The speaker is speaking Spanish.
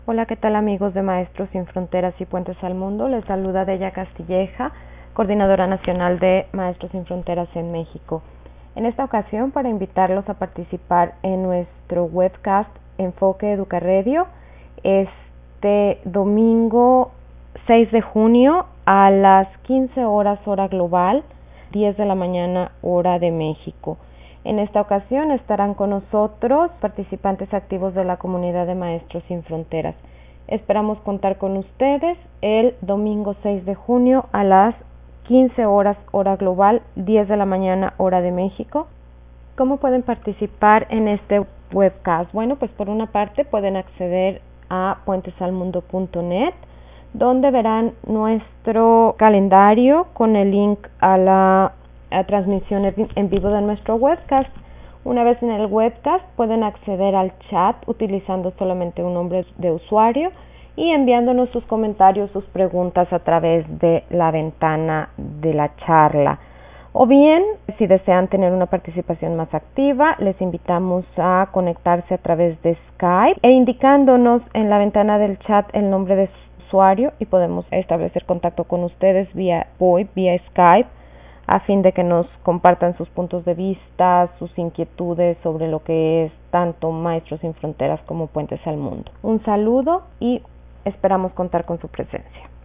Hola, ¿qué tal amigos de Maestros Sin Fronteras y Puentes al Mundo? Les saluda Deya Castilleja, coordinadora nacional de Maestros Sin Fronteras en México. En esta ocasión, para invitarlos a participar en nuestro webcast Enfoque Educarradio, este domingo 6 de junio a las 15 horas hora global, 10 de la mañana hora de México. En esta ocasión estarán con nosotros participantes activos de la comunidad de Maestros Sin Fronteras. Esperamos contar con ustedes el domingo 6 de junio a las 15 horas hora global, 10 de la mañana hora de México. ¿Cómo pueden participar en este webcast? Bueno, pues por una parte pueden acceder a puentesalmundo.net, donde verán nuestro calendario con el link a la transmisión en vivo de nuestro webcast. Una vez en el webcast pueden acceder al chat utilizando solamente un nombre de usuario y enviándonos sus comentarios, sus preguntas a través de la ventana de la charla. O bien, si desean tener una participación más activa, les invitamos a conectarse a través de Skype e indicándonos en la ventana del chat el nombre de su usuario y podemos establecer contacto con ustedes vía VoIP, vía Skype, a fin de que nos compartan sus puntos de vista, sus inquietudes sobre lo que es tanto Maestros Sin Fronteras como Puentes al Mundo. Un saludo y esperamos contar con su presencia.